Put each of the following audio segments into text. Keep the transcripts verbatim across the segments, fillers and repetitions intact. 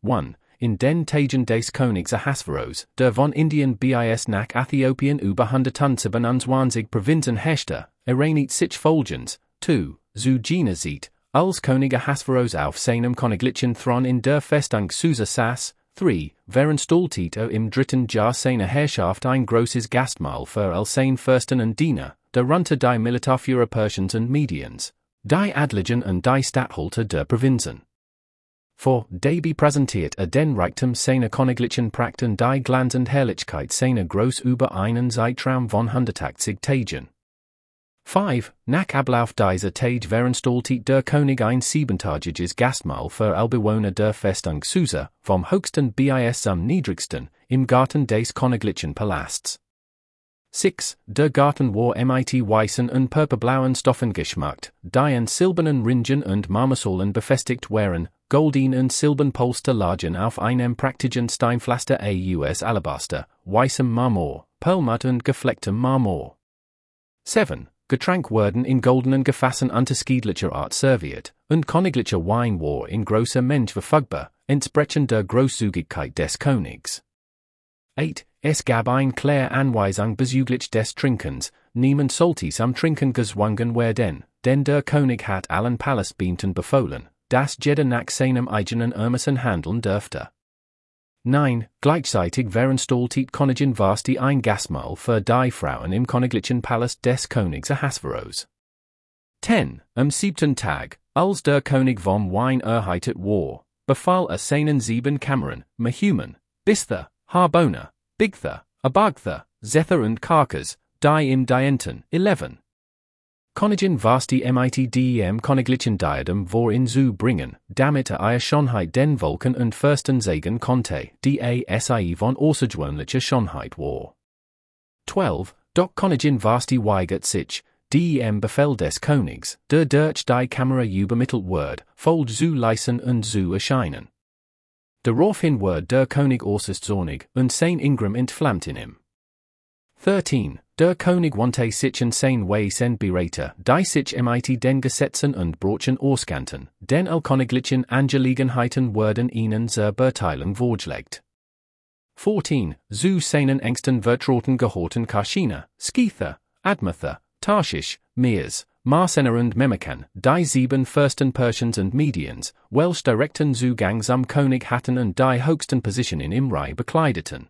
one. In den Tagen des Königs Ahasveros, der von Indien bis nach Äthiopien über hundertundzwanzig Provinzen herrschte, er nicht sich Folgens. zwei. Zu Gina sieht, als König Ahasveros auf seinem königlichen Thron in der Festung Susa saß. drei. Während Stoltito im dritten Jahr seiner Herrschaft ein großes Gastmahl für all seine Fürsten und Diener, darunter die Militärführer Persiens und Mediens, die Adligen und die Statthalter der Provinzen. vier. Dabei präsentiert er den Reichtum seiner königlichen Pracht und die Glanz und Herrlichkeit seiner Groß über einen Zeitraum von hundertachtzig Tagen. fünf. Nach Ablauf dieser Tage veranstaltet der König ein siebentagiges Gastmahl für alle Bewohner der Festung Susa, vom höchsten bis zum niedrigsten, im Garten des königlichen Palasts. sechs. Der Garten war mit weißen und purpurblauen Stoffen geschmückt, die in silbernen Ringen und Marmorsäulen befestigt waren, golden und silbern Polster lagen auf einem praktischen Steinpflaster aus Alabaster, weißem Marmor, Perlmutt und geflecktem Marmor. sieben. Getränk wurden in goldenen Gefassen unterschiedlicher Art serviert, und königlicher Wein war in großer Menge verfügbar, entsprechend der Großzügigkeit des Königs. acht. Es gab ein klare Anweisung bezüglich des Trinkens, niemand sollte am Trinken gezwungen werden, denn der König hat allen Palastbeamten befohlen, dass jeder nach seinem eigenen Ermessen handeln dürfte. neun. Gleichzeitig veranstaltet Königin Vashti ein Gastmahl für die Frauen im königlichen Palast des Königs Ahasveros. zehn. Am siebten Tag, als der König vom Wein erheitert war, befahl er seinen sieben Kammern, Mehuman, Bisther, Harbona, Bigther, Abagther, Zether und Karkas, die im Dienten. elf. Königin Vashti mit dem königlichen Diadem vor in zu bringen, damit er ihre Schönheit den Volken und Fürsten zeigen konnte, die sie von außergewöhnlicher Schönheit war. zwölf. Doch Königin Vashti weigert sich, dem Befehl des Königs, der durch die Kamera übermittelt wird, voll zu leisten und zu erscheinen. Daraufhin wird der König äußerst zornig, und sein Ingram entflammt in ihm. dreizehn. Der König wandte sich in sein Wesen Berater, die sich mit den Gesetzen und Brochen auskannten, denn all königlichen Angelegenheiten wurden ihnen zur Beteiligung vorgelegt. vierzehn. Zu seinen engsten Vertrauten gehorten Karshina, Skitha, Admatha, Tarshish, Meres, Marsena und Memucan, die sieben Fürsten Persiens und Mediens, welche direkten Zugang zum König hatten und die höchsten Positionen im Reich bekleideten.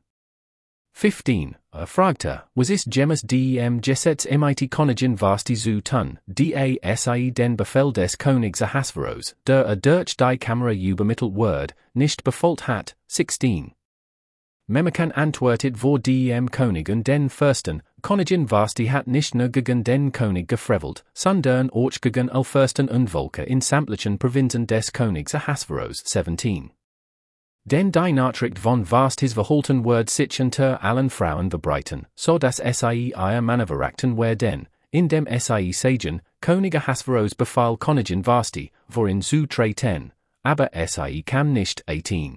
fünfzehn. Er fragte, was ist Gemäß dem Gesetz mit Königin Vashti zu tun, die sie den Befehl des Königs Ahasveros, der er durch die Kamera übermittelt wird, nicht befolgt hat. sechzehn. Memucan antwortet vor dem König und den Fürsten, Königin Vashti hat nicht nur gegen den König gefrevelt, sondern auch gegen all Fürsten und Volker in sämtlichen Provinzen des Königs Ahasveros. siebzehn. Denn die Nachricht von Vastis Verhalten wird sich unter allen Frauen verbreiten, so dass sie ihr Männer verraten werden, indem sie sagen, König Ahasveros befahl Königin Vashti, worin zu treten, aber sie kam nicht. achtzehn.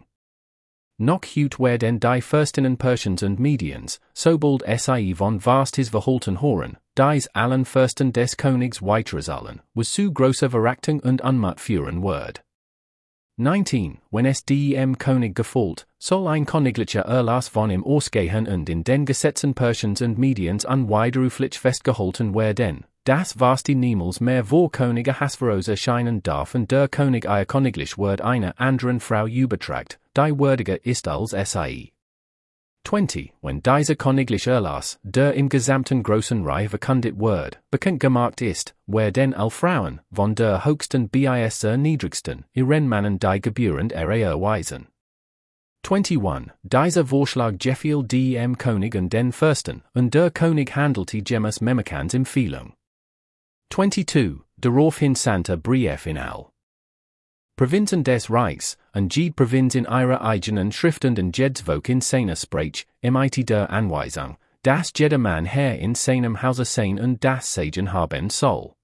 Noch heute werden die Fürstinnen Persiens und Mediens, sobald sie von Vastis Verhalten hören, dies allen Fürsten des Königs weitersagen, was zu großer Verachtung und Unmut führen wird. neunzehn. Wenn es dem König gefällt, soll ein königlicher Erlass von ihm ausgehen und in den Gesetzen Persiens und Mediens unwiderruflich festgehalten werden, dass Vashti niemals mehr vor König Ahasveros erscheinen darf und der König ihr königlich Wort einer anderen Frau übertragt, die würdiger ist als sie. zwanzig. Wenn dieser königliche Erlass, der im gesamten großen Reich verkündet wird, bekannt gemacht ist, werden all Frauen, von der höchsten bis zur niedrigsten, ihren Männern die gebührend Ehre erweisen. einundzwanzig. Dieser Vorschlag gefiel dem König und den Fürsten, und der König handelte gemäß Memucans Empfehlung. zweiundzwanzig. Daraufhin sandte Brief in all Provinzen des Reichs, und jede Provinz in ihrer eigenen Schrift und in jedes Volk in seiner Sprache, mit der Anweisung, dass jeder Mann Herr in seinem Hause sein und das Sagen haben soll.